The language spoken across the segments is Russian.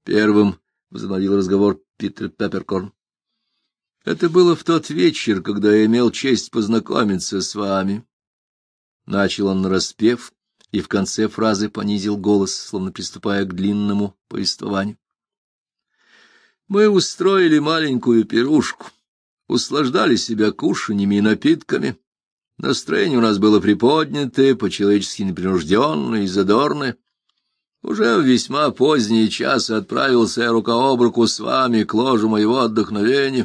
— первым возобновил разговор Питер Пепперкорн. — Это было в тот вечер, когда я имел честь познакомиться с вами. Начал он нараспев и в конце фразы понизил голос, словно приступая к длинному повествованию. Мы устроили маленькую пирушку, услаждали себя кушаньями и напитками. Настроение у нас было приподнятое, по-человечески непринужденное и задорное. Уже в весьма поздний час отправился я рука об руку с вами к ложу моего отдохновения.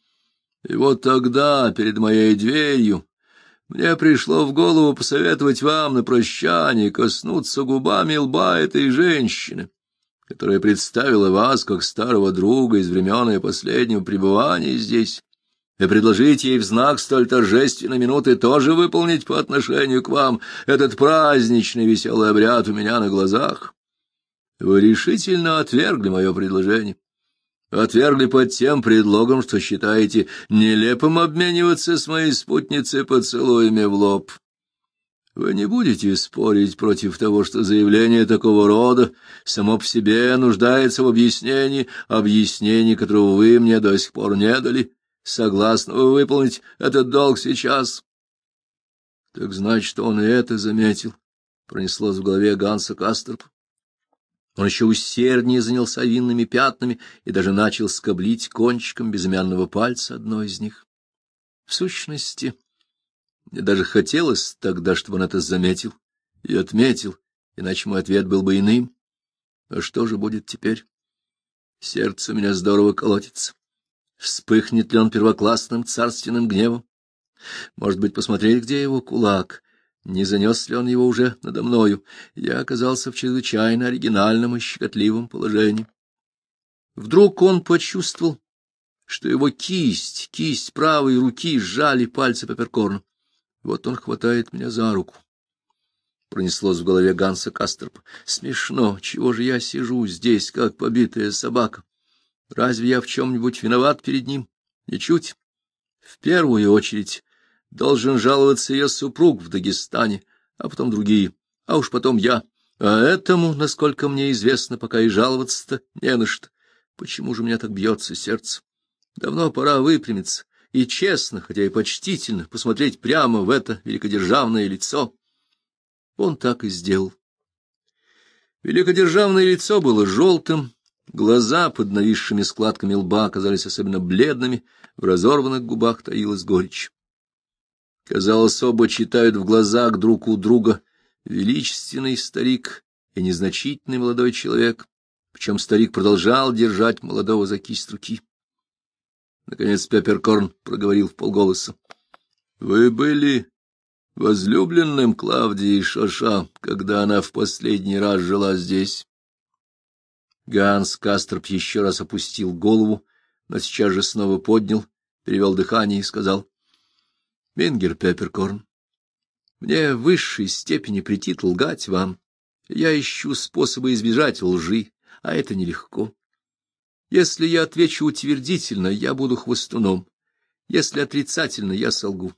И вот тогда, перед моей дверью, мне пришло в голову посоветовать вам на прощание коснуться губами лба этой женщины, которая представила вас как старого друга из времен ее последнего пребывания здесь, и предложить ей в знак столь торжественной минуты тоже выполнить по отношению к вам этот праздничный веселый обряд у меня на глазах. Вы решительно отвергли мое предложение. Отвергли под тем предлогом, что считаете нелепым обмениваться с моей спутницей поцелуями в лоб. Вы не будете спорить против того, что заявление такого рода само по себе нуждается в объяснении, которого вы мне до сих пор не дали. Согласны вы выполнить этот долг сейчас? Так значит, он и это заметил, пронеслось в голове Ганса Кастерпа. Он еще усерднее занялся винными пятнами и даже начал скоблить кончиком безымянного пальца одно из них. В сущности, мне даже хотелось тогда, чтобы он это заметил и отметил, иначе мой ответ был бы иным. А что же будет теперь? Сердце у меня здорово колотится. Вспыхнет ли он первоклассным царственным гневом? Может быть, посмотреть, где его кулак? Не занес ли он его уже надо мною? Я оказался в чрезвычайно оригинальном и щекотливом положении. Вдруг он почувствовал, что его кисть правой руки сжали пальцы Пепперкорна. Вот он хватает меня за руку. Пронеслось в голове Ганса Кастерпа. Смешно, чего же я сижу здесь, как побитая собака? Разве я в чем-нибудь виноват перед ним? Ничуть. В первую очередь должен жаловаться ее супруг в Дагестане, а потом другие, а уж потом я. А этому, насколько мне известно, пока и жаловаться-то не на что. Почему же у меня так бьется сердце? Давно пора выпрямиться и честно, хотя и почтительно, посмотреть прямо в это великодержавное лицо. Он так и сделал. Великодержавное лицо было желтым, глаза под нависшими складками лба оказались особенно бледными, в разорванных губах таилась горечь. Казалось, оба читают в глазах друг у друга величественный старик и незначительный молодой человек, причем старик продолжал держать молодого за кисть руки. Наконец Пепперкорн проговорил вполголоса: — Вы были возлюбленным Клавдии Шоша, когда она в последний раз жила здесь? Ганс Кастерп еще раз опустил голову, но сейчас же снова поднял, перевел дыхание и сказал: — Мингер Пепперкорн, мне в высшей степени претит лгать вам. Я ищу способы избежать лжи, а это нелегко. Если я отвечу утвердительно, я буду хвостуном. Если отрицательно, я солгу.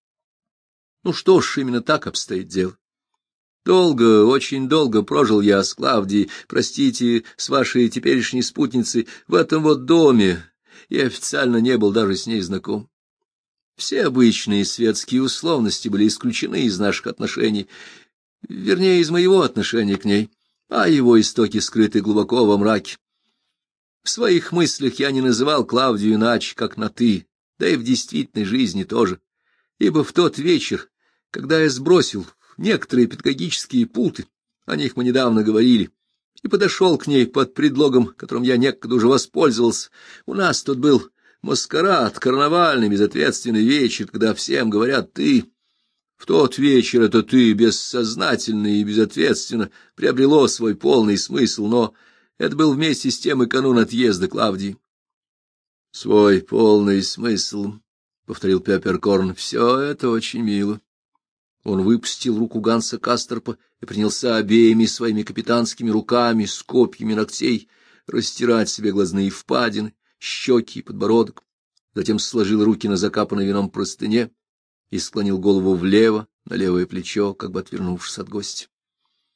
Ну что ж, именно так обстоит дело. Долго, очень долго прожил я с Клавдией, простите, с вашей теперешней спутницей, в этом вот доме, и официально не был даже с ней знаком. Все обычные светские условности были исключены из наших отношений, вернее, из моего отношения к ней, а его истоки скрыты глубоко во мраке. В своих мыслях я не называл Клавдию иначе, как на «ты», да и в действительной жизни тоже, ибо в тот вечер, когда я сбросил некоторые педагогические путы, о них мы недавно говорили, и подошел к ней под предлогом, которым я некогда уже воспользовался, у нас тут был маскарад, карнавальный, безответственный вечер, когда всем говорят «ты». В тот вечер это «ты» бессознательно и безответственно приобрело свой полный смысл, но это был вместе с тем и канун отъезда Клавдии. — Свой полный смысл, — повторил Пепперкорн, — все это очень мило. Он выпустил руку Ганса Кастерпа и принялся обеими своими капитанскими руками с копьями ногтей растирать себе глазные впадины, щеки и подбородок, затем сложил руки на закапанной вином простыне и склонил голову влево, на левое плечо, как бы отвернувшись от гостя.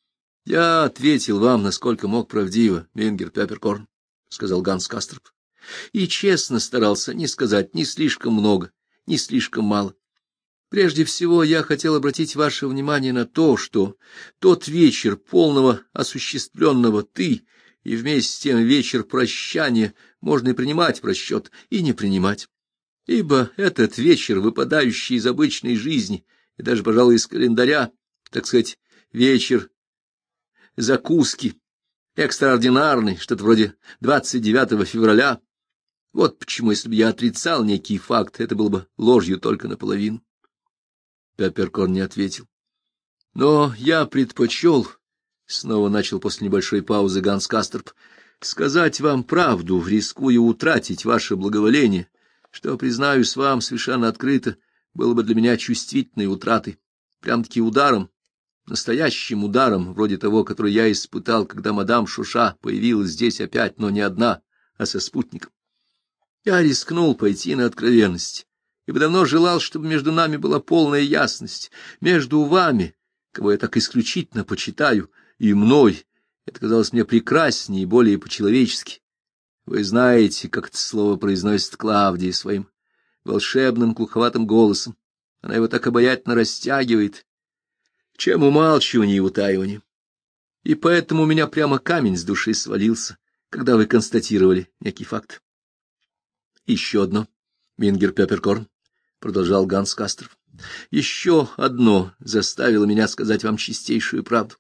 — Я ответил вам, насколько мог правдиво, Мингер Пепперкорн, — сказал Ганс Касторп, — и честно старался не сказать ни слишком много, ни слишком мало. Прежде всего, я хотел обратить ваше внимание на то, что тот вечер полного осуществленного «ты» и вместе с тем вечер прощания можно и принимать в расчет, и не принимать. Ибо этот вечер, выпадающий из обычной жизни, и даже, пожалуй, из календаря, так сказать, вечер закуски, экстраординарный, что-то вроде 29 февраля, вот почему, если бы я отрицал некий факт, это было бы ложью только наполовину. Пепперкорн не ответил. — Но я предпочел, — снова начал после небольшой паузы Ганс Касторп, — сказать вам правду, рискуя утратить ваше благоволение, что, признаюсь вам совершенно открыто, было бы для меня чувствительной утратой, прям-таки ударом, настоящим ударом, вроде того, который я испытал, когда мадам Шуша появилась здесь опять, но не одна, а со спутником. Я рискнул пойти на откровенность, ибо давно желал, чтобы между нами была полная ясность, между вами, кого я так исключительно почитаю, и мной. Это казалось мне прекраснее и более по-человечески. Вы знаете, как это слово произносит Клавдия своим волшебным глуховатым голосом. Она его так обаятельно растягивает, чем умалчивание и утаивание. И поэтому у меня прямо камень с души свалился, когда вы констатировали некий факт. Еще одно, Мингер Пепперкорн, — продолжал Ганс Касторп, — еще одно заставило меня сказать вам чистейшую правду.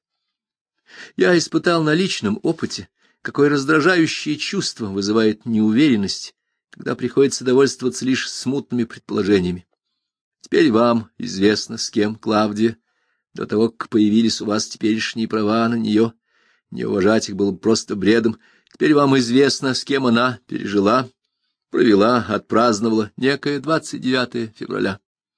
Я испытал на личном опыте, какое раздражающее чувство вызывает неуверенность, когда приходится довольствоваться лишь смутными предположениями. Теперь вам известно, с кем Клавдия, до того, как появились у вас теперешние права на нее, не уважать их было бы просто бредом. Теперь вам известно, с кем она провела, отпраздновала некое 29 февраля.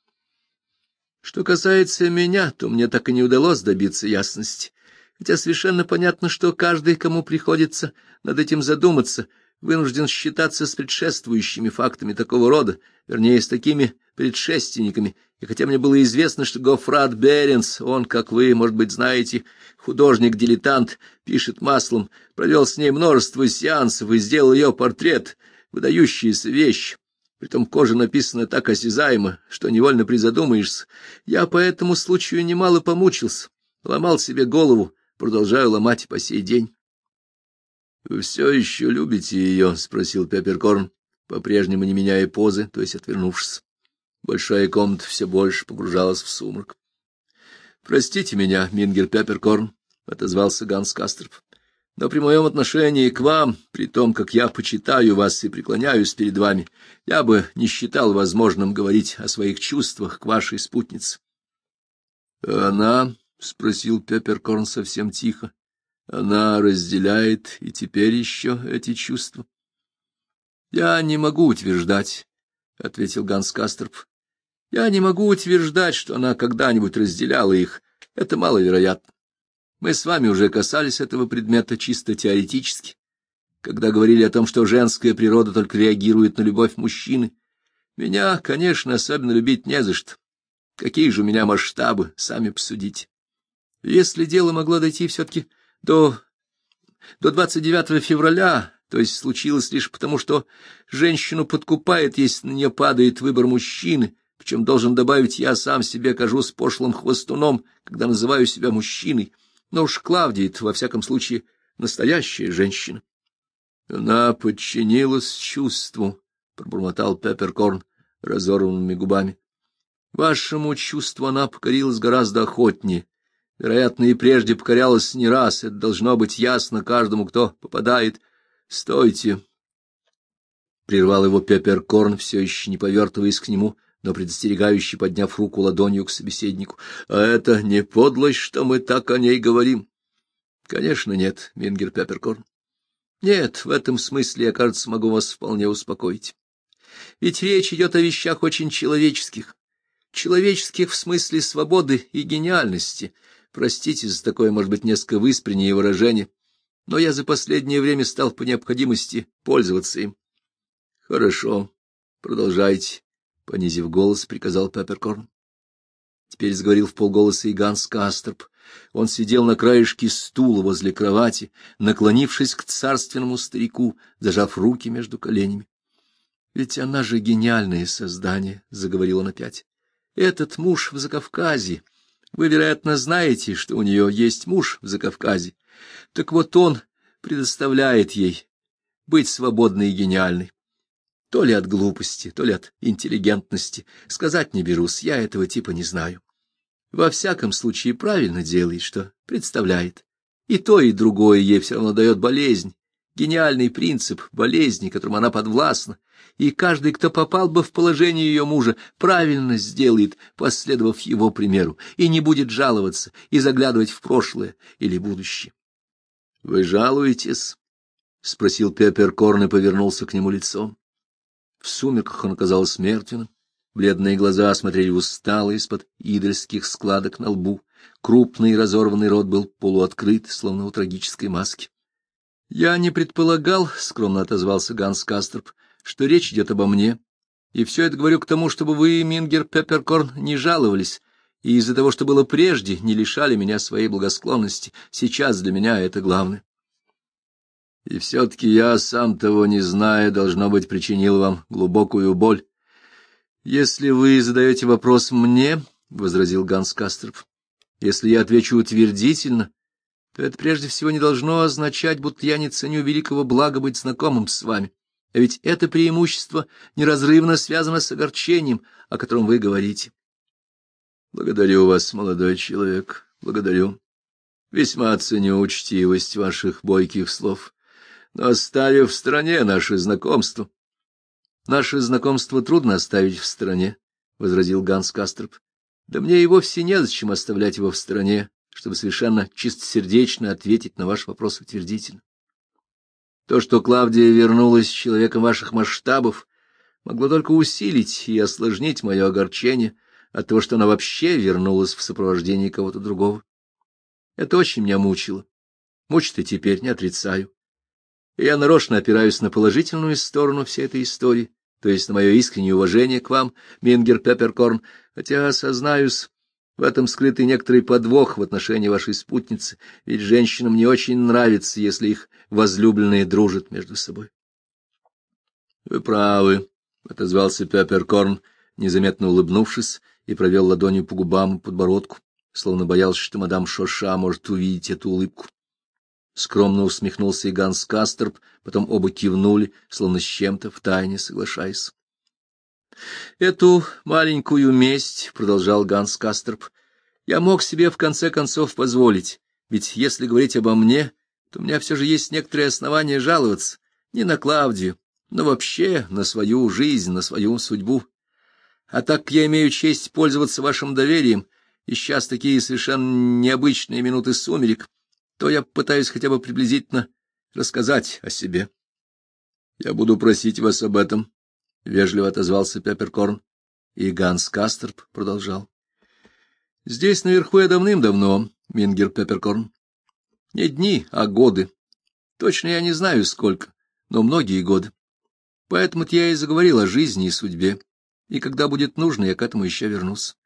Что касается меня, то мне так и не удалось добиться ясности, хотя совершенно понятно, что каждый, кому приходится над этим задуматься, вынужден считаться с предшествующими фактами такого рода, вернее, с такими предшественниками, и хотя мне было известно, что Гоффрат Беренс, он, как вы, может быть, знаете, художник-дилетант, пишет маслом, провел с ней множество сеансов и сделал ее портрет, выдающаяся вещь, притом кожа написана так осязаемо, что невольно призадумаешься. Я по этому случаю немало помучился, ломал себе голову, продолжаю ломать по сей день. — Вы все еще любите ее? — спросил Пепперкорн, по-прежнему не меняя позы, то есть отвернувшись. Большая комната все больше погружалась в сумрак. — Простите меня, Мингер Пепперкорн, — отозвался Ганс Касторп, — но при моем отношении к вам, при том, как я почитаю вас и преклоняюсь перед вами, я бы не считал возможным говорить о своих чувствах к вашей спутнице. — Она, — спросил Пепперкорн совсем тихо, — она разделяет и теперь еще эти чувства? — Я не могу утверждать, — ответил Ганс Касторп. — Я не могу утверждать, что она когда-нибудь разделяла их. Это маловероятно. Мы с вами уже касались этого предмета чисто теоретически, когда говорили о том, что женская природа только реагирует на любовь мужчины. Меня, конечно, особенно любить не за что. Какие же у меня масштабы, сами посудите. Если дело могло дойти все-таки до 29 февраля, то есть случилось лишь потому, что женщину подкупает, если на нее падает выбор мужчины, причем, должен добавить, я сам себе кажусь пошлым хвостуном, когда называю себя мужчиной, но уж Клавдия-то, во всяком случае, настоящая женщина. — Она подчинилась чувству, — пробормотал Пепперкорн разорванными губами. — Вашему чувству она покорилась гораздо охотнее. Вероятно, и прежде покорялась не раз. Это должно быть ясно каждому, кто попадает. — Стойте! — прервал его Пепперкорн, все еще не повертываясь к нему, но предостерегающе подняв руку ладонью к собеседнику. — А это не подлость, что мы так о ней говорим? — Конечно, нет, Мингер Пепперкорн. Нет, в этом смысле я, кажется, могу вас вполне успокоить. Ведь речь идет о вещах очень человеческих. Человеческих в смысле свободы и гениальности. Простите за такое, может быть, несколько выспреннее выражение, но я за последнее время стал по необходимости пользоваться им. — Хорошо, продолжайте, — понизив голос, приказал Пепперкорн. Теперь заговорил вполголоса и Ганс Касторп. Он сидел на краешке стула возле кровати, наклонившись к царственному старику, зажав руки между коленями. — Ведь она же гениальное создание, — заговорил он опять. — Этот муж в Закавказье. Вы, вероятно, знаете, что у нее есть муж в Закавказье. Так вот он предоставляет ей быть свободной и гениальной. То ли от глупости, то ли от интеллигентности. Сказать не берусь, я этого типа не знаю. Во всяком случае, правильно делает, что представляет. И то, и другое ей все равно дает болезнь. Гениальный принцип болезни, которому она подвластна. И каждый, кто попал бы в положение ее мужа, правильно сделает, последовав его примеру, и не будет жаловаться и заглядывать в прошлое или будущее. — Вы жалуетесь? — спросил Пепперкорн и повернулся к нему лицом. В сумерках он оказался мертвенным. Бледные глаза смотрели устало из-под идольских складок на лбу. Крупный разорванный рот был полуоткрыт, словно у трагической маски. — Я не предполагал, — скромно отозвался Ганс Касторп, — что речь идет обо мне. И все это говорю к тому, чтобы вы, Мингер Пепперкорн, не жаловались, и из-за того, что было прежде, не лишали меня своей благосклонности. Сейчас для меня это главное. И все-таки я, сам того не зная, должно быть, причинил вам глубокую боль. Если вы задаете вопрос мне, — возразил Ганс Касторп, — если я отвечу утвердительно, то это прежде всего не должно означать, будто я не ценю великого блага быть знакомым с вами. А ведь это преимущество неразрывно связано с огорчением, о котором вы говорите. Благодарю вас, молодой человек, благодарю. Весьма ценю учтивость ваших бойких слов. Но оставив в стороне наше знакомство... — Наше знакомство трудно оставить в стороне, — возразил Ганс Касторп. — Да мне и вовсе незачем оставлять его в стороне, чтобы совершенно чистосердечно ответить на ваш вопрос утвердительно. То, что Клавдия вернулась человеком ваших масштабов, могло только усилить и осложнить мое огорчение от того, что она вообще вернулась в сопровождении кого-то другого. Это очень меня мучило. Мучит и теперь, не отрицаю. И я нарочно опираюсь на положительную сторону всей этой истории, то есть на мое искреннее уважение к вам, Мингер Пепперкорн, хотя, сознаюсь, в этом скрытый некоторый подвох в отношении вашей спутницы, ведь женщинам не очень нравится, если их возлюбленные дружат между собой. — Вы правы, — отозвался Пепперкорн, незаметно улыбнувшись, и провел ладонью по губам и подбородку, словно боялся, что мадам Шоша может увидеть эту улыбку. Скромно усмехнулся и Ганс Касторп, потом оба кивнули, словно с чем-то втайне соглашаясь. — Эту маленькую месть, — продолжал Ганс Касторп, — я мог себе в конце концов позволить, ведь если говорить обо мне, то у меня все же есть некоторые основания жаловаться не на Клавдию, но вообще на свою жизнь, на свою судьбу. А так я имею честь пользоваться вашим доверием, и сейчас такие совершенно необычные минуты сумерек, то я пытаюсь хотя бы приблизительно рассказать о себе. — Я буду просить вас об этом, — вежливо отозвался Пепперкорн, и Ганс Касторп продолжал. — Здесь наверху я давным-давно, Мингер Пепперкорн. Не дни, а годы. Точно я не знаю, сколько, но многие годы. Поэтому-то я и заговорил о жизни и судьбе, и когда будет нужно, я к этому еще вернусь.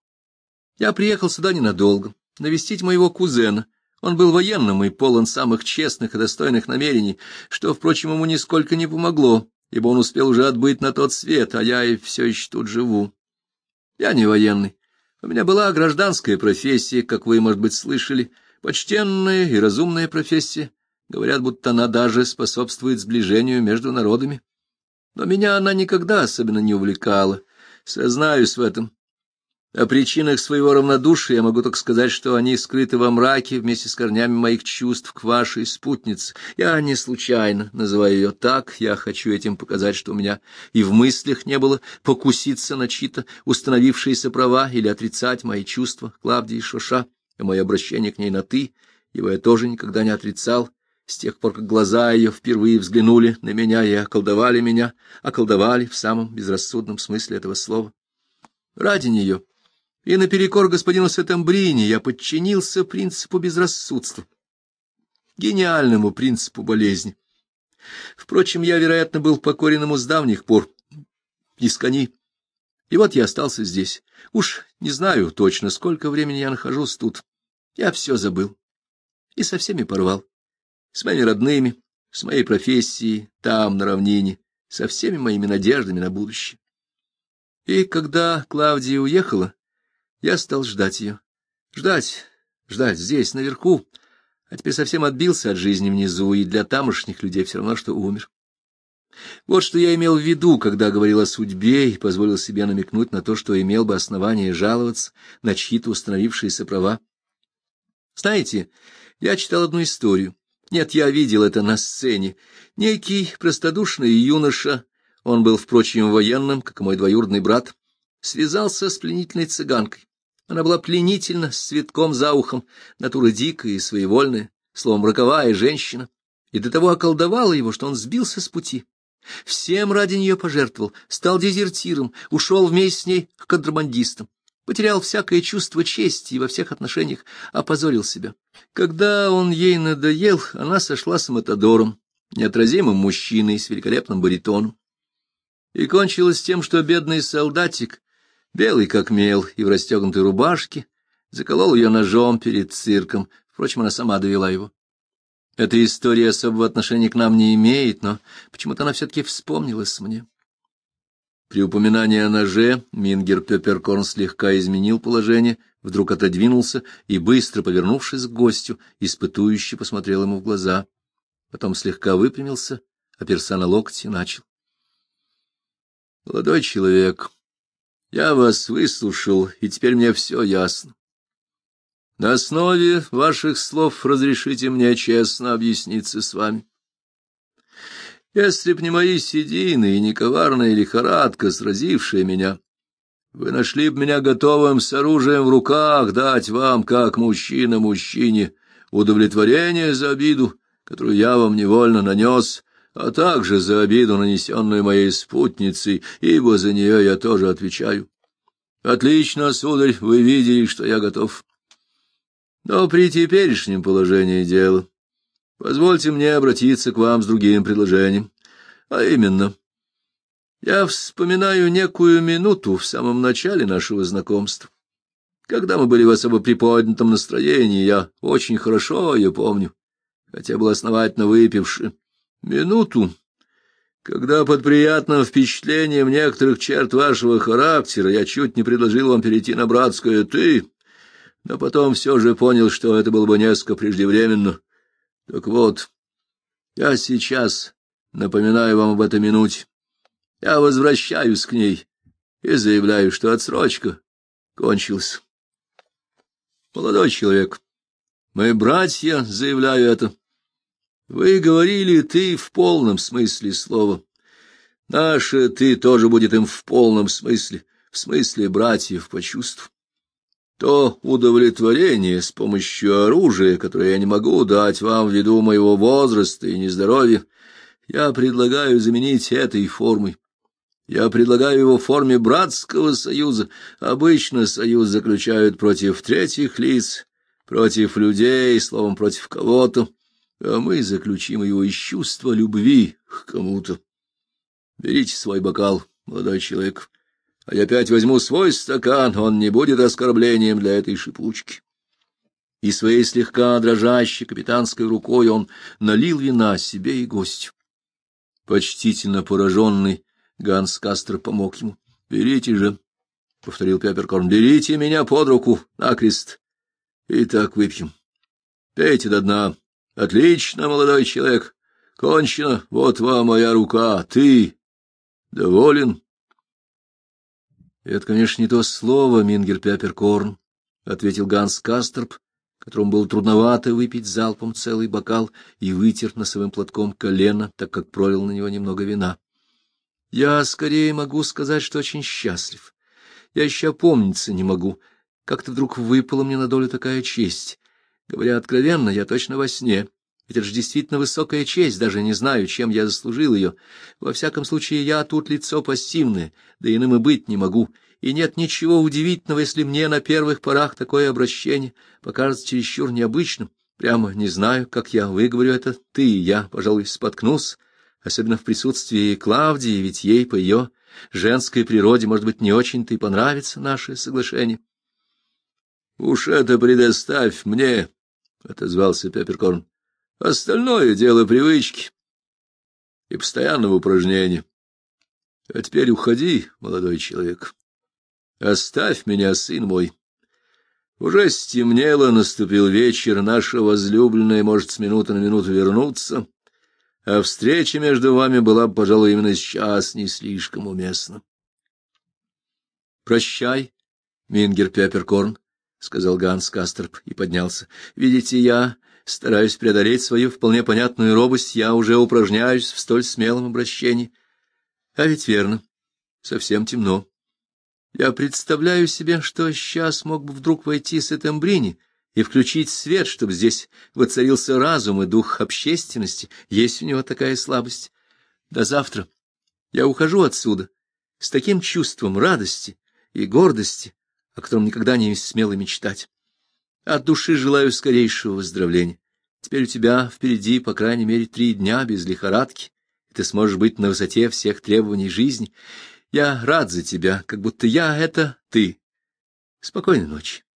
Я приехал сюда ненадолго, навестить моего кузена. Он был военным и полон самых честных и достойных намерений, что, впрочем, ему нисколько не помогло, ибо он успел уже отбыть на тот свет, а я и все еще тут живу. Я не военный. У меня была гражданская профессия, как вы, может быть, слышали, почтенная и разумная профессия. Говорят, будто она даже способствует сближению между народами. Но меня она никогда особенно не увлекала. Сознаюсь в этом. О причинах своего равнодушия я могу только сказать, что они скрыты во мраке вместе с корнями моих чувств к вашей спутнице. Я не случайно называю ее так, я хочу этим показать, что у меня и в мыслях не было покуситься на чьи-то установившиеся права или отрицать мои чувства Клавдии Шоша, и мое обращение к ней на «ты», его я тоже никогда не отрицал, с тех пор, как глаза ее впервые взглянули на меня и околдовали меня, околдовали в самом безрассудном смысле этого слова. Ради нее и наперекор господину Сеттембрини я подчинился принципу безрассудства, гениальному принципу болезни. Впрочем, я, вероятно, был покорен ему с давних пор, искони. И вот я остался здесь. Уж не знаю точно, сколько времени я нахожусь тут. Я все забыл. И со всеми порвал. С моими родными, с моей профессией, там, на равнине, со всеми моими надеждами на будущее. И когда Клавдия уехала, я стал ждать ее. Ждать здесь, наверху, а теперь совсем отбился от жизни внизу, и для тамошних людей все равно, что умер. Вот что я имел в виду, когда говорил о судьбе и позволил себе намекнуть на то, что имел бы основание жаловаться на чьи-то установившиеся права. Знаете, я читал одну историю. Нет, я видел это на сцене. Некий простодушный юноша, он был, впрочем, военным, как и мой двоюродный брат, связался с пленительной цыганкой. Она была пленительна, с цветком за ухом, натура дикая и своевольная, словом, роковая женщина, и до того околдовала его, что он сбился с пути. Всем ради нее пожертвовал, стал дезертиром, ушел вместе с ней к контрабандистам, потерял всякое чувство чести и во всех отношениях опозорил себя. Когда он ей надоел, она сошла с Матадором, неотразимым мужчиной с великолепным баритоном. И кончилось тем, что бедный солдатик, белый как мел и в расстегнутой рубашке, заколол ее ножом перед цирком. Впрочем, она сама довела его. Эта история особого отношения к нам не имеет, но почему-то она все-таки вспомнилась мне. При упоминании о ноже Мингер Пепперкорн слегка изменил положение, вдруг отодвинулся и, быстро повернувшись к гостю, испытующе посмотрел ему в глаза. Потом слегка выпрямился, оперся на локти и начал. — Молодой человек, я вас выслушал, и теперь мне все ясно. На основе ваших слов разрешите мне честно объясниться с вами. Если б не мои седины и не коварная лихорадка, сразившая меня, вы нашли б меня готовым с оружием в руках дать вам, как мужчина мужчине, удовлетворение за обиду, которую я вам невольно нанес, а также за обиду, нанесенную моей спутницей, ибо за нее я тоже отвечаю. Отлично, сударь, вы видели, что я готов. Но при теперешнем положении дела позвольте мне обратиться к вам с другим предложением, а именно, я вспоминаю некую минуту в самом начале нашего знакомства, когда мы были в особо приподнятом настроении, я очень хорошо ее помню, хотя был основательно выпивши, минуту, когда под приятным впечатлением некоторых черт вашего характера я чуть не предложил вам перейти на братское «ты», но потом все же понял, что это было бы несколько преждевременно. Так вот, я сейчас напоминаю вам об этой минуте. Я возвращаюсь к ней и заявляю, что отсрочка кончилась. Молодой человек, мы братья, заявляю это. Вы говорили «ты» в полном смысле слова. Наше «ты» тоже будет им в полном смысле, в смысле братьев по чувству. То удовлетворение с помощью оружия, которое я не могу дать вам ввиду моего возраста и нездоровья, я предлагаю заменить этой формой. Я предлагаю его в форме братского союза. Обычно союз заключают против третьих лиц, против людей, словом, против кого-то, а мы заключим его из чувства любви к кому-то. Берите свой бокал, молодой человек. А я опять возьму свой стакан, он не будет оскорблением для этой шипучки. И своей слегка дрожащей капитанской рукой он налил вина себе и гостю. Почтительно пораженный Ганс Кастер помог ему. — Берите же, — повторил Пепперкорн, — берите меня под руку, накрест. И так выпьем. Пейте до дна. Отлично, молодой человек. Кончено. Вот вам моя рука. Ты доволен? — Это, конечно, не то слово, Мингер Пепперкорн, — ответил Ганс Кастерп, которому было трудновато выпить залпом целый бокал, и вытер носовым платком колено, так как пролил на него немного вина. — Я скорее могу сказать, что очень счастлив. Я еще опомниться не могу. Как-то вдруг выпала мне на долю такая честь. Говоря откровенно, я точно во сне. Ведь это же действительно высокая честь, даже не знаю, чем я заслужил ее. Во всяком случае, я тут лицо пассивное, да иным и быть не могу. И нет ничего удивительного, если мне на первых порах такое обращение покажется чересчур необычным. Прямо не знаю, как я выговорю это. Ты и я, пожалуй, споткнусь, особенно в присутствии Клавдии, ведь ей по ее Женской природе, может быть, не очень-то и понравится наше соглашение. — Уж это предоставь мне, — отозвался Пепперкорн. — Остальное дело привычки и постоянного упражнения. А теперь уходи, молодой человек. Оставь меня, сын мой. Уже стемнело, наступил вечер, наша возлюбленная может с минуты на минуту вернуться, а встреча между вами была бы, пожалуй, именно сейчас не слишком уместна. — Прощай, Мингер Пепперкорн, — сказал Ганс Касторп и поднялся. — Видите, я стараюсь преодолеть свою вполне понятную робость, я уже упражняюсь в столь смелом обращении. А ведь верно, совсем темно. Я представляю себе, что сейчас мог бы вдруг войти Сеттембрини и включить свет, чтобы здесь воцарился разум и дух общественности. Есть у него такая слабость. До завтра. Я ухожу отсюда с таким чувством радости и гордости, о котором никогда не смел и мечтать. От души желаю скорейшего выздоровления. Теперь у тебя впереди, по крайней мере, 3 дня без лихорадки, и ты сможешь быть на высоте всех требований жизни. Я рад за тебя, как будто я — это ты. Спокойной ночи.